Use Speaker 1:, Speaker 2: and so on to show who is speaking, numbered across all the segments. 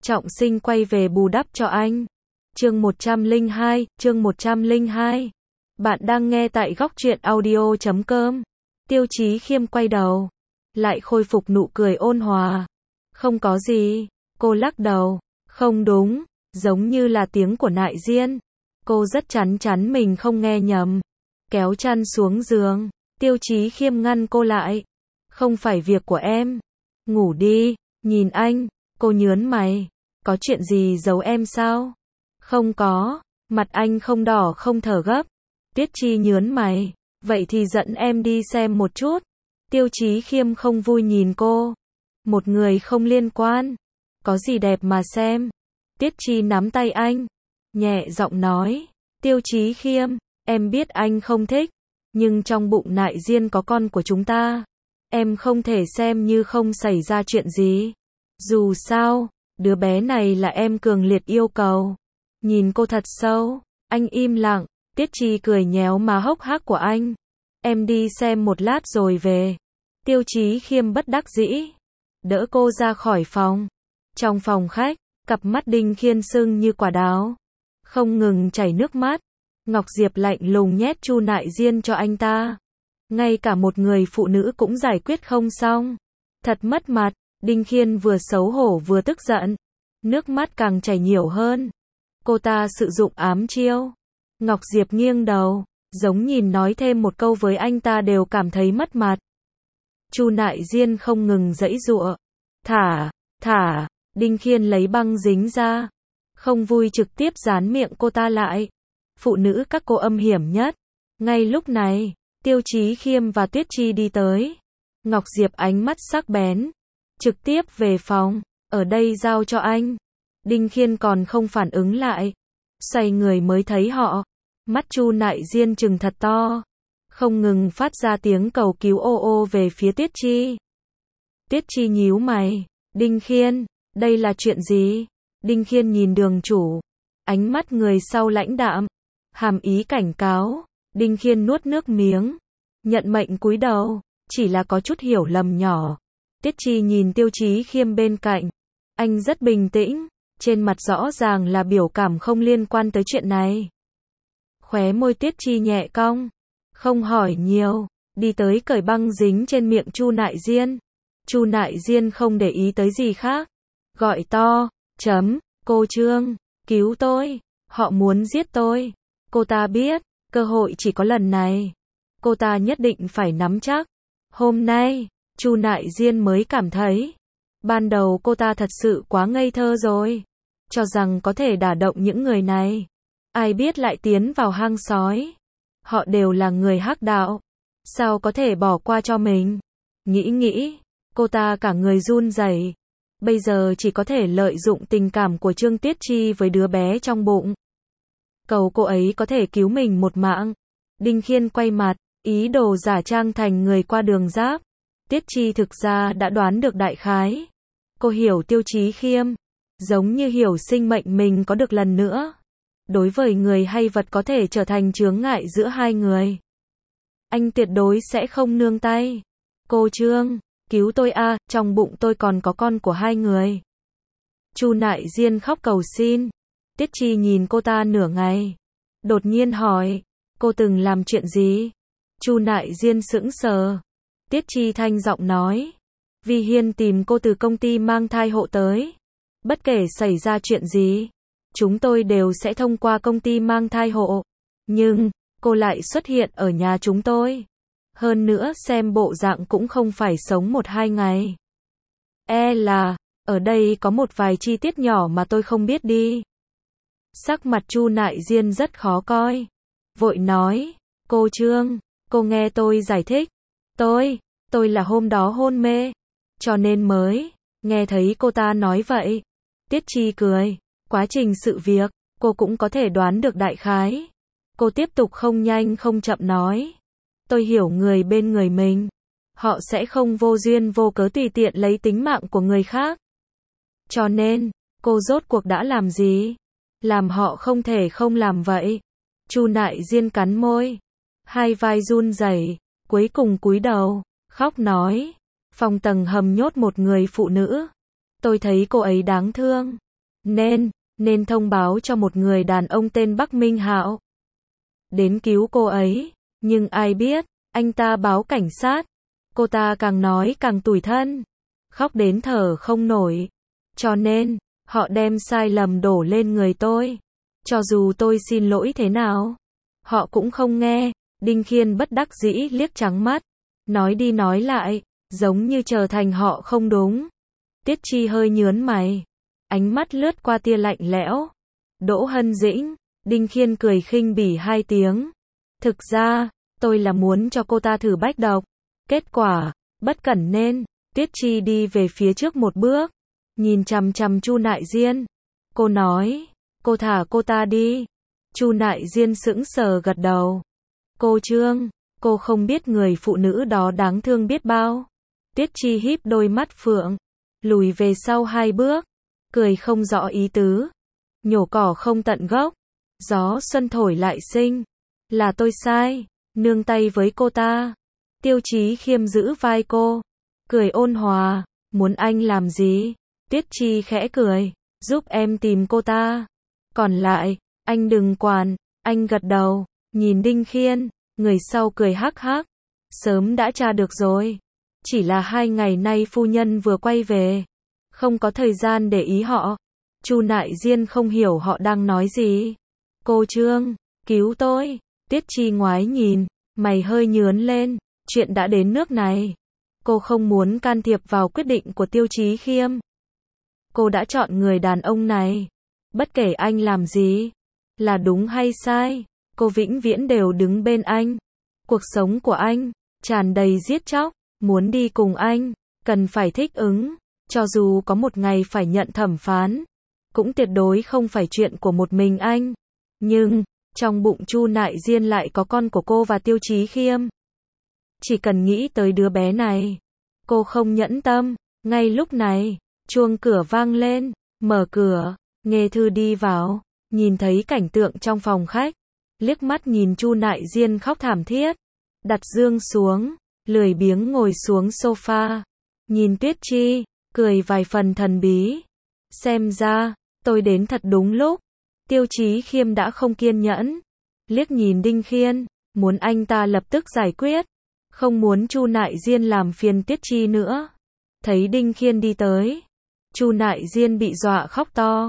Speaker 1: Trọng Sinh quay về bù đắp cho anh. Chương 102. Bạn đang nghe tại góc truyện audio.com. Tiêu Chí Khiêm quay đầu, lại khôi phục nụ cười ôn hòa. Không có gì, cô lắc đầu. Không đúng, giống như là tiếng của Nại Diên. Cô rất chắn chắn mình không nghe nhầm. Kéo chăn xuống giường, Tiêu Chí Khiêm ngăn cô lại. Không phải việc của em. Ngủ đi. Nhìn anh, cô nhớn mày. Có chuyện gì giấu em sao? Không có. Mặt anh không đỏ không thở gấp. Tiết Chi nhớn mày. Vậy thì dẫn em đi xem một chút. Tiêu Chí Khiêm không vui nhìn cô. Một người không liên quan. Có gì đẹp mà xem. Tiết Chi nắm tay anh, nhẹ giọng nói. Tiêu Chí Khiêm, em biết anh không thích, nhưng trong bụng Nại Diên có con của chúng ta. Em không thể xem như không xảy ra chuyện gì. Dù sao, đứa bé này là em cường liệt yêu cầu. Nhìn cô thật sâu, anh im lặng. Tiết Chi cười nhéo má hốc hác của anh. Em đi xem một lát rồi về. Tiêu Chí Khiêm bất đắc dĩ, đỡ cô ra khỏi phòng. Trong phòng khách, cặp mắt Đinh Khiên sưng như quả đào, không ngừng chảy nước mắt. Ngọc Diệp lạnh lùng nhét Chu Nại Diên cho anh ta. Ngay cả một người phụ nữ cũng giải quyết không xong. Thật mất mặt. Đinh Khiên vừa xấu hổ vừa tức giận. Nước mắt càng chảy nhiều hơn. Cô ta sử dụng ám chiêu. Ngọc Diệp nghiêng đầu, giống nhìn nói thêm một câu với anh ta đều cảm thấy mất mặt. Chu Nại Diên không ngừng giãy giụa. Thả. Đinh Khiên lấy băng dính ra. Không vui trực tiếp dán miệng cô ta lại. Phụ nữ các cô âm hiểm nhất. Ngay lúc này, Tiêu Chí Khiêm và Tuyết Chi đi tới. Ngọc Diệp ánh mắt sắc bén. Trực tiếp về phòng. Ở đây giao cho anh. Đinh Khiên còn không phản ứng lại. Xoay người mới thấy họ. Mắt Chu Nại Diên trừng thật to. Không ngừng phát ra tiếng cầu cứu ô ô về phía Tuyết Chi. Tuyết Chi nhíu mày. Đinh Khiên, đây là chuyện gì? Đinh Khiên nhìn đường chủ. Ánh mắt người sau lãnh đạm. Hàm ý cảnh cáo. Đinh Khiên nuốt nước miếng. Nhận mệnh cúi đầu. Chỉ là có chút hiểu lầm nhỏ. Tiết Chi nhìn Tiêu Chí Khiêm bên cạnh. Anh rất bình tĩnh. Trên mặt rõ ràng là biểu cảm không liên quan tới chuyện này. Khóe môi Tiết Chi nhẹ cong. Không hỏi nhiều. Đi tới cởi băng dính trên miệng Chu Nại Diên. Chu Nại Diên không để ý tới gì khác. Gọi to. Cô Trương. Cứu tôi. Họ muốn giết tôi. Cô ta biết. Cơ hội chỉ có lần này. Cô ta nhất định phải nắm chắc. Hôm nay, Chu Nại Diên mới cảm thấy. Ban đầu cô ta thật sự quá ngây thơ rồi. Cho rằng có thể đả động những người này. Ai biết lại tiến vào hang sói. Họ đều là người hắc đạo. Sao có thể bỏ qua cho mình? Nghĩ. Cô ta cả người run rẩy. Bây giờ chỉ có thể lợi dụng tình cảm của Trương Tiết Chi với đứa bé trong bụng. Cầu cô ấy có thể cứu mình một mạng. Đinh Khiên quay mặt, ý đồ giả trang thành người qua đường giáp. Tiết Chi thực ra đã đoán được đại khái. Cô hiểu Tiêu Chí Khiêm, giống như hiểu sinh mệnh mình có được lần nữa. Đối với người hay vật có thể trở thành chướng ngại giữa hai người. Anh tuyệt đối sẽ không nương tay. Cô Trương, cứu tôi a, trong bụng tôi còn có con của hai người. Chu Nại Diên khóc cầu xin. Tiết Chi nhìn cô ta nửa ngày. Đột nhiên hỏi, cô từng làm chuyện gì? Chu Nại Diên sững sờ. Tiết Chi thanh giọng nói. Vi Hiên tìm cô từ công ty mang thai hộ tới. Bất kể xảy ra chuyện gì, chúng tôi đều sẽ thông qua công ty mang thai hộ. Nhưng, cô lại xuất hiện ở nhà chúng tôi. Hơn nữa xem bộ dạng cũng không phải sống 1-2 ngày. Là, ở đây có một vài chi tiết nhỏ mà tôi không biết đi. Sắc mặt Chu Nại Diên rất khó coi. Vội nói, cô Trương, cô nghe tôi giải thích. Tôi là hôm đó hôn mê. Cho nên mới, nghe thấy cô ta nói vậy. Tiết Chi cười. Quá trình sự việc, cô cũng có thể đoán được đại khái. Cô tiếp tục không nhanh không chậm nói. Tôi hiểu người bên người mình. Họ sẽ không vô duyên vô cớ tùy tiện lấy tính mạng của người khác. Cho nên, cô rốt cuộc đã làm gì? Làm họ không thể không làm vậy. Chu Nại Diên cắn môi. Hai vai run rẩy, cuối cùng cúi đầu, khóc nói. Phòng tầng hầm nhốt một người phụ nữ. Tôi thấy cô ấy đáng thương. nên thông báo cho một người đàn ông tên Bắc Minh Hạo đến cứu cô ấy, nhưng ai biết, anh ta báo cảnh sát. Cô ta càng nói càng tủi thân, khóc đến thở không nổi. Cho nên, họ đem sai lầm đổ lên người tôi. Cho dù tôi xin lỗi thế nào, họ cũng không nghe. Đinh Khiên bất đắc dĩ liếc trắng mắt, nói đi nói lại, giống như trở thành họ không đúng. Tiết Chi hơi nhớn mày, ánh mắt lướt qua tia lạnh lẽo. Đỗ Hân Dĩnh, Đinh Khiên cười khinh bỉ 2 tiếng. Thực ra, tôi là muốn cho cô ta thử bách độc. Kết quả, bất cẩn nên, Tiết Chi đi về phía trước một bước, nhìn chằm chằm Chu Nại Diên. Cô nói, cô thả cô ta đi. Chu Nại Diên sững sờ gật đầu. Cô Trương, cô không biết người phụ nữ đó đáng thương biết bao. Tiết Chi híp đôi mắt phượng, lùi về sau 2 bước, cười không rõ ý tứ. Nhổ cỏ không tận gốc, gió xuân thổi lại sinh. Là tôi sai, nương tay với cô ta. Tiêu Chí Khiêm giữ vai cô, cười ôn hòa, muốn anh làm gì? Tiết Chi khẽ cười, giúp em tìm cô ta. Còn lại, anh đừng quản. Anh gật đầu, nhìn Đinh Khiên, người sau cười hắc hắc. Sớm đã tra được rồi. Chỉ là 2 ngày nay phu nhân vừa quay về, không có thời gian để ý họ. Chu Nại Diên không hiểu họ đang nói gì. Cô Trương, cứu tôi. Tiết Chi ngoái nhìn, mày hơi nhướng lên. Chuyện đã đến nước này, cô không muốn can thiệp vào quyết định của Tiêu Chí Khiêm. Cô đã chọn người đàn ông này, bất kể anh làm gì, là đúng hay sai, cô vĩnh viễn đều đứng bên anh. Cuộc sống của anh tràn đầy giết chóc, muốn đi cùng anh, cần phải thích ứng, cho dù có một ngày phải nhận thẩm phán, cũng tuyệt đối không phải chuyện của một mình anh. Nhưng, trong bụng Chu Nại Diên lại có con của cô và Tiêu Chí Khiêm. Chỉ cần nghĩ tới đứa bé này, cô không nhẫn tâm. Ngay lúc này, chuông cửa vang lên, mở cửa, Nghê Thư đi vào, nhìn thấy cảnh tượng trong phòng khách, liếc mắt nhìn Chu Nại Diên khóc thảm thiết, đặt dương xuống, lười biếng ngồi xuống sofa, nhìn Tiết Chi, cười vài phần thần bí. Xem ra, tôi đến thật đúng lúc. Tiêu Chí Khiêm đã không kiên nhẫn, liếc nhìn Đinh Khiên, muốn anh ta lập tức giải quyết, không muốn Chu Nại Diên làm phiền Tiết Chi nữa. Thấy Đinh Khiên đi tới, Chu Nại Diên bị dọa khóc to.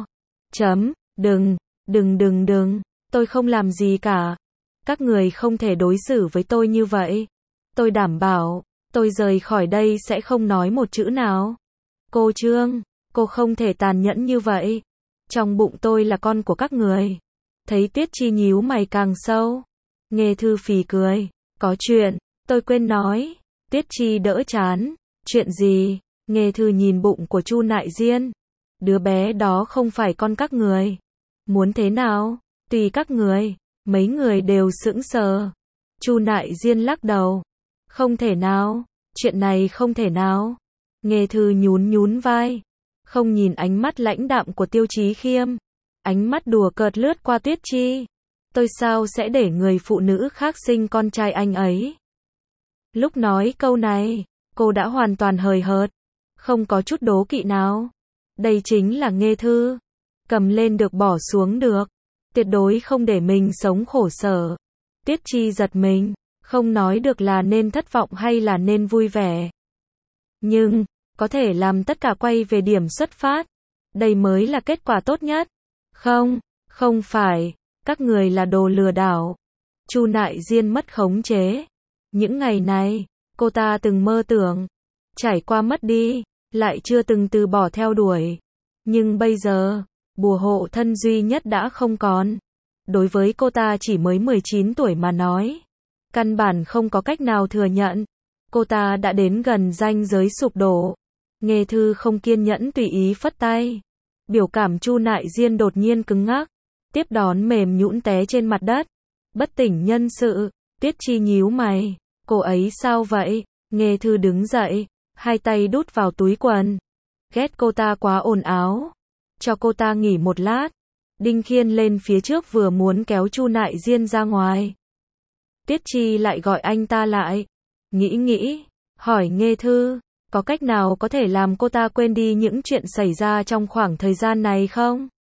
Speaker 1: Đừng, tôi không làm gì cả. Các người không thể đối xử với tôi như vậy. Tôi đảm bảo, tôi rời khỏi đây sẽ không nói một chữ nào. Cô Trương, cô không thể tàn nhẫn như vậy. Trong bụng tôi là con của các người. Thấy Tiết Chi nhíu mày càng sâu, Nghê Thư phì cười. Có chuyện, tôi quên nói. Tiết Chi đỡ chán. Chuyện gì? Nghê Thư nhìn bụng của Chu Nại Diên. Đứa bé đó không phải con các người. Muốn thế nào? Tùy các người. Mấy người đều sững sờ. Chu Nại Diên lắc đầu. Không thể nào. Chuyện này không thể nào. Nghê Thư nhún vai. Không nhìn ánh mắt lãnh đạm của Tiêu Chí Khiêm. Ánh mắt đùa cợt lướt qua Tiết Chi. Tôi sao sẽ để người phụ nữ khác sinh con trai anh ấy? Lúc nói câu này, cô đã hoàn toàn hời hợt, không có chút đố kỵ nào. Đây chính là Nghê Thư. Cầm lên được bỏ xuống được. Tuyệt đối không để mình sống khổ sở. Tiết Chi giật mình, không nói được là nên thất vọng hay là nên vui vẻ. Nhưng, có thể làm tất cả quay về điểm xuất phát. Đây mới là kết quả tốt nhất. Không phải, các người là đồ lừa đảo. Chu Nại Diên mất khống chế. Những ngày này, cô ta từng mơ tưởng, trải qua mất đi, lại chưa từng từ bỏ theo đuổi. Nhưng bây giờ, bùa hộ thân duy nhất đã không còn. Đối với cô ta chỉ mới 19 tuổi mà nói, căn bản không có cách nào thừa nhận. Cô ta đã đến gần ranh giới sụp đổ. Nghê Thư không kiên nhẫn tùy ý phất tay. Biểu cảm Chu Nại Diên đột nhiên cứng ngắc, tiếp đón mềm nhũn té trên mặt đất. Bất tỉnh nhân sự. Tiết Chi nhíu mày. Cô ấy sao vậy? Nghê Thư đứng dậy, 2 tay đút vào túi quần. Ghét cô ta quá ồn ào. Cho cô ta nghỉ một lát. Đinh Khiên lên phía trước vừa muốn kéo Chu Nại Diên ra ngoài. Tiết Chi lại gọi anh ta lại. Nghĩ, hỏi Nghê Thư, có cách nào có thể làm cô ta quên đi những chuyện xảy ra trong khoảng thời gian này không?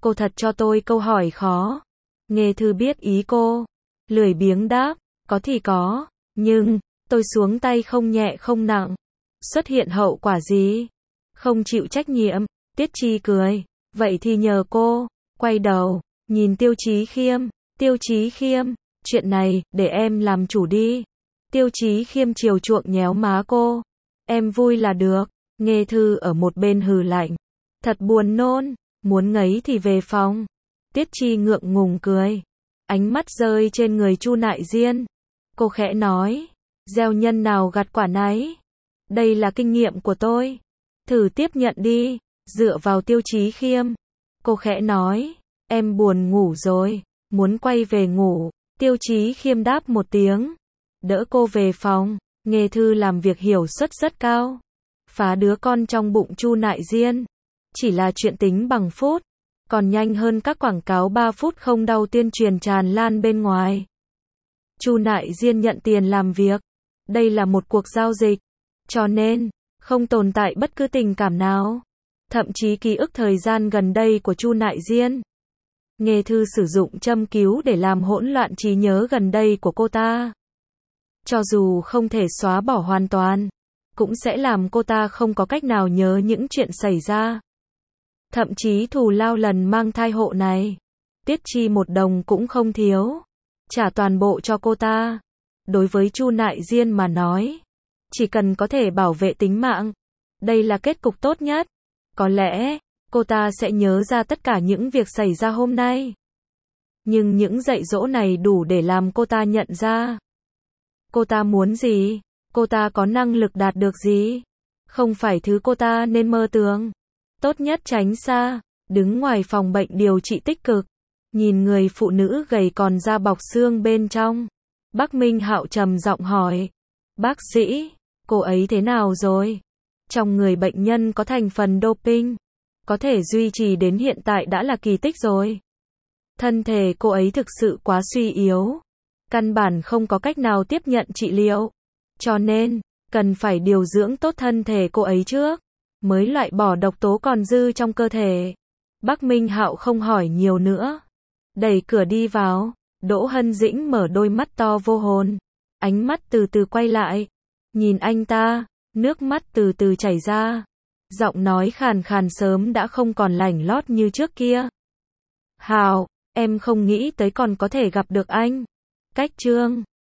Speaker 1: Cô thật cho tôi câu hỏi khó. Nghê Thư biết ý cô. Lười biếng đáp, có thì có, nhưng, tôi xuống tay không nhẹ không nặng. Xuất hiện hậu quả gì? Không chịu trách nhiệm. Tiết Chi cười, vậy thì nhờ cô. Quay đầu, nhìn Tiêu Chí Khiêm. Tiêu Chí Khiêm, chuyện này, để em làm chủ đi. Tiêu Chí Khiêm chiều chuộng nhéo má cô. Em vui là được. Nghê Thư ở một bên hừ lạnh. Thật buồn nôn, muốn ngấy thì về phòng. Tiết Chi ngượng ngùng cười. Ánh mắt rơi trên người Chu Nại Diên. Cô khẽ nói, gieo nhân nào gặt quả nấy. Đây là kinh nghiệm của tôi. Thử tiếp nhận đi, dựa vào Tiêu Chí Khiêm. Cô khẽ nói, em buồn ngủ rồi, muốn quay về ngủ. Tiêu Chí Khiêm đáp một tiếng, đỡ cô về phòng. Nghê Thư làm việc hiệu suất rất cao. Phá đứa con trong bụng Chu Nại Diên. Chỉ là chuyện tính bằng phút, còn nhanh hơn các quảng cáo 3 phút không đau tuyên truyền tràn lan bên ngoài. Chu Nại Diên nhận tiền làm việc. Đây là một cuộc giao dịch. Cho nên, không tồn tại bất cứ tình cảm nào. Thậm chí ký ức thời gian gần đây của Chu Nại Diên. Nghê Thư sử dụng châm cứu để làm hỗn loạn trí nhớ gần đây của cô ta. Cho dù không thể xóa bỏ hoàn toàn, cũng sẽ làm cô ta không có cách nào nhớ những chuyện xảy ra. Thậm chí thù lao lần mang thai hộ này, Tiết Chi 1 đồng cũng không thiếu. Trả toàn bộ cho cô ta. Đối với Chu Nại Diên mà nói, chỉ cần có thể bảo vệ tính mạng, đây là kết cục tốt nhất. Có lẽ, cô ta sẽ nhớ ra tất cả những việc xảy ra hôm nay. Nhưng những dạy dỗ này đủ để làm cô ta nhận ra. Cô ta muốn gì? Cô ta có năng lực đạt được gì? Không phải thứ cô ta nên mơ tưởng. Tốt nhất tránh xa. Đứng ngoài phòng bệnh điều trị tích cực, nhìn người phụ nữ gầy còn da bọc xương bên trong. Bác Minh Hạo trầm giọng hỏi, bác sĩ, cô ấy thế nào rồi? Trong người bệnh nhân có thành phần doping, có thể duy trì đến hiện tại đã là kỳ tích rồi. Thân thể cô ấy thực sự quá suy yếu, căn bản không có cách nào tiếp nhận trị liệu. Cho nên, cần phải điều dưỡng tốt thân thể cô ấy trước, mới loại bỏ độc tố còn dư trong cơ thể. Bác Minh Hạo không hỏi nhiều nữa. Đẩy cửa đi vào, Đỗ Hân Dĩnh mở đôi mắt to vô hồn. Ánh mắt từ từ quay lại. Nhìn anh ta, nước mắt từ từ chảy ra. Giọng nói khàn khàn sớm đã không còn lảnh lót như trước kia. Hạo, em không nghĩ tới còn có thể gặp được anh. Cách chương